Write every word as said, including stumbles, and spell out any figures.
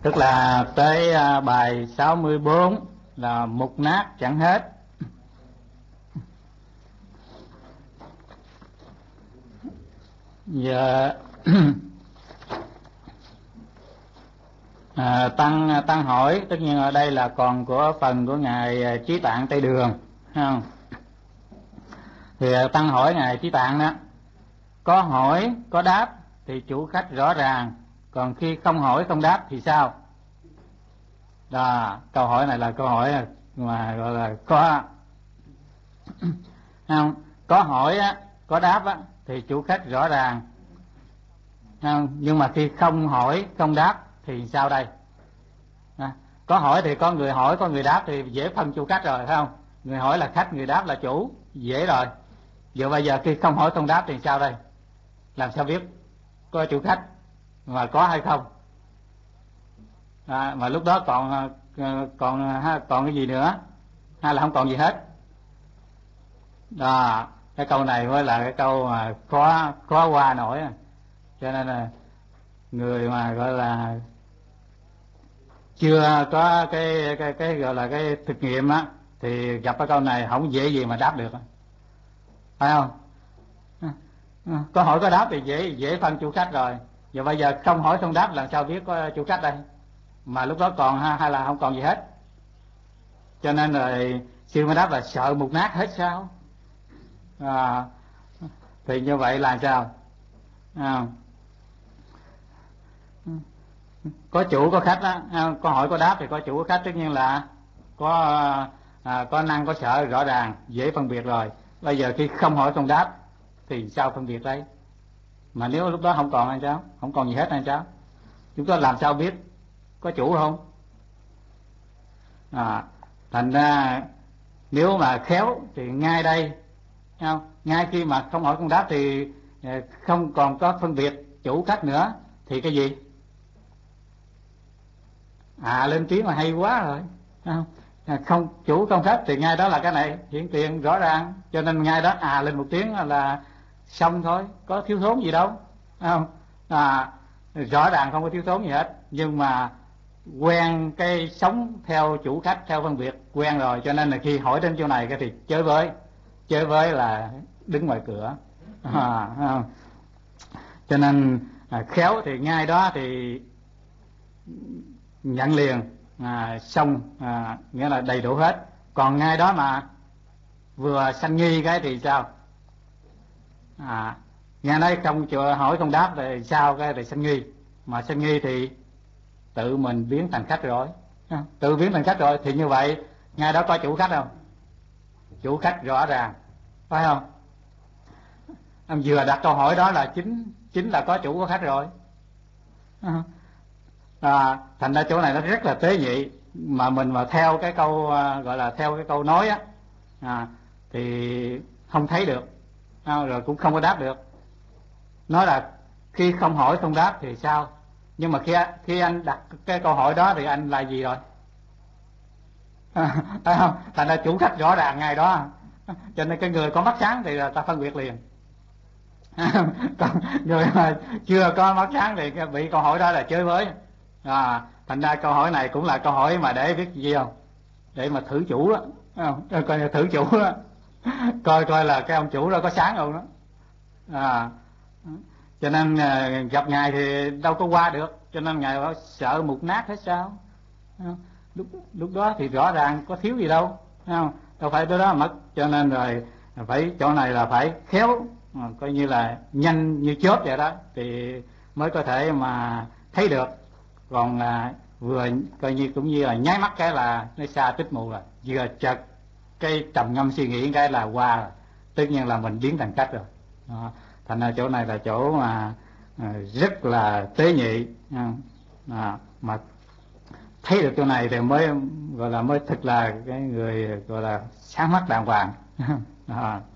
Tức là tới à, bài sáu mươi bốn là mục nát chẳng hết. Giờ à, tăng tăng hỏi, tất nhiên ở đây là còn của phần của ngài Chí Tạng Tây Đường, không? Thì tăng hỏi ngài Chí Tạng đó, có hỏi có đáp thì chủ khách rõ ràng, còn khi không hỏi không đáp thì sao? Đó, câu hỏi này là câu hỏi mà gọi là có không? Có hỏi á, có đáp á, thì chủ khách rõ ràng, không? Nhưng mà khi không hỏi không đáp thì sao đây? À, có hỏi thì có người hỏi có người đáp thì dễ phân chủ khách rồi, phải không? Người hỏi là khách, người đáp là chủ, dễ rồi. Giờ bây giờ khi không hỏi không đáp thì sao đây? Làm sao biết có chủ khách mà có hay không? À, mà lúc đó còn còn còn cái gì nữa, hay là không còn gì hết? Đó, cái câu này mới là cái câu mà khó khó qua nổi. Cho nên là người mà gọi là chưa có cái cái cái gọi là cái thực nghiệm á thì gặp cái câu này không dễ gì mà đáp được, phải không? Có hỏi có đáp thì dễ dễ phân chủ khách rồi. Giờ bây giờ không hỏi không đáp làm sao biết có chủ khách đây? Mà lúc đó còn hay là không còn gì hết? Cho nên rồi sư mới đáp là sợ mục nát hết sao? À, thì như vậy là sao? À, có chủ có khách đó, có hỏi có đáp thì có chủ có khách, tất nhiên là có à, có năng có sợ rõ ràng, dễ phân biệt rồi. Bây giờ khi không hỏi không đáp thì sao phân biệt đấy? Mà nếu lúc đó không còn hay sao? Không còn gì hết hay sao? Chúng ta làm sao biết có chủ không? À, thành ra nếu mà khéo thì ngay đây, không? Ngay khi mà không hỏi không đáp thì không còn có phân biệt chủ khách nữa thì cái gì? À, lên tiếng là hay quá rồi, không? Không chủ không khách thì ngay đó là cái này hiện tiền rõ ràng, cho nên ngay đó à lên một tiếng là xong thôi, có thiếu thốn gì đâu, không? À, rõ ràng không có thiếu thốn gì hết, nhưng mà quen cái sống theo chủ khách, theo phân biệt quen rồi, cho nên là khi hỏi đến chỗ này cái thì chơi với chơi với là đứng ngoài cửa. À, không? Cho nên à, khéo thì ngay đó thì nhận liền, à, xong à, nghĩa là đầy đủ hết. Còn ngay đó mà vừa sanh nghi cái thì sao? À, nghe nói không chịu hỏi không đáp thì sao? Cái thì sanh nghi, mà sanh nghi thì tự mình biến thành khách rồi, tự biến thành khách rồi thì như vậy ngay đó có chủ khách không? Chủ khách rõ ràng, phải không? Em vừa đặt câu hỏi đó là chính chính là có chủ có khách rồi. À, thành ra chỗ này nó rất là tế nhị, mà mình mà theo cái câu à, gọi là theo cái câu nói á, à, thì không thấy được, à, rồi cũng không có đáp được. Nói là khi không hỏi không đáp thì sao? Nhưng mà khi khi anh đặt cái câu hỏi đó thì anh là gì rồi? À, thấy không? Thành ra chủ khách rõ ràng ngay đó, cho nên cái người có mắt sáng thì ta phân biệt liền. Còn người mà chưa có mắt sáng thì bị câu hỏi đó là chơi với. À, thành ra câu hỏi này cũng là câu hỏi mà để biết gì không? Để mà thử chủ đó, coi thử chủ đó, coi coi là cái ông chủ đó có sáng không đó. À, cho nên gặp ngài thì đâu có qua được, cho nên ngài bảo sợ mục nát hết sao? Lúc lúc đó thì rõ ràng có thiếu gì đâu, không? Đâu phải tới đó mất, cho nên rồi phải chỗ này là phải khéo, coi như là nhanh như chớp vậy đó thì mới có thể mà thấy được. Còn à, vừa coi như cũng như là nháy mắt cái là nó xa tích mù rồi, vừa chợt cái trầm ngâm suy nghĩ cái là qua rồi, tất nhiên là mình biến thành cách rồi. Đó. Thành ra chỗ này là chỗ mà à, rất là tế nhị, à, mà thấy được chỗ này thì mới gọi là mới thực là cái người gọi là sáng mắt đàng hoàng. À.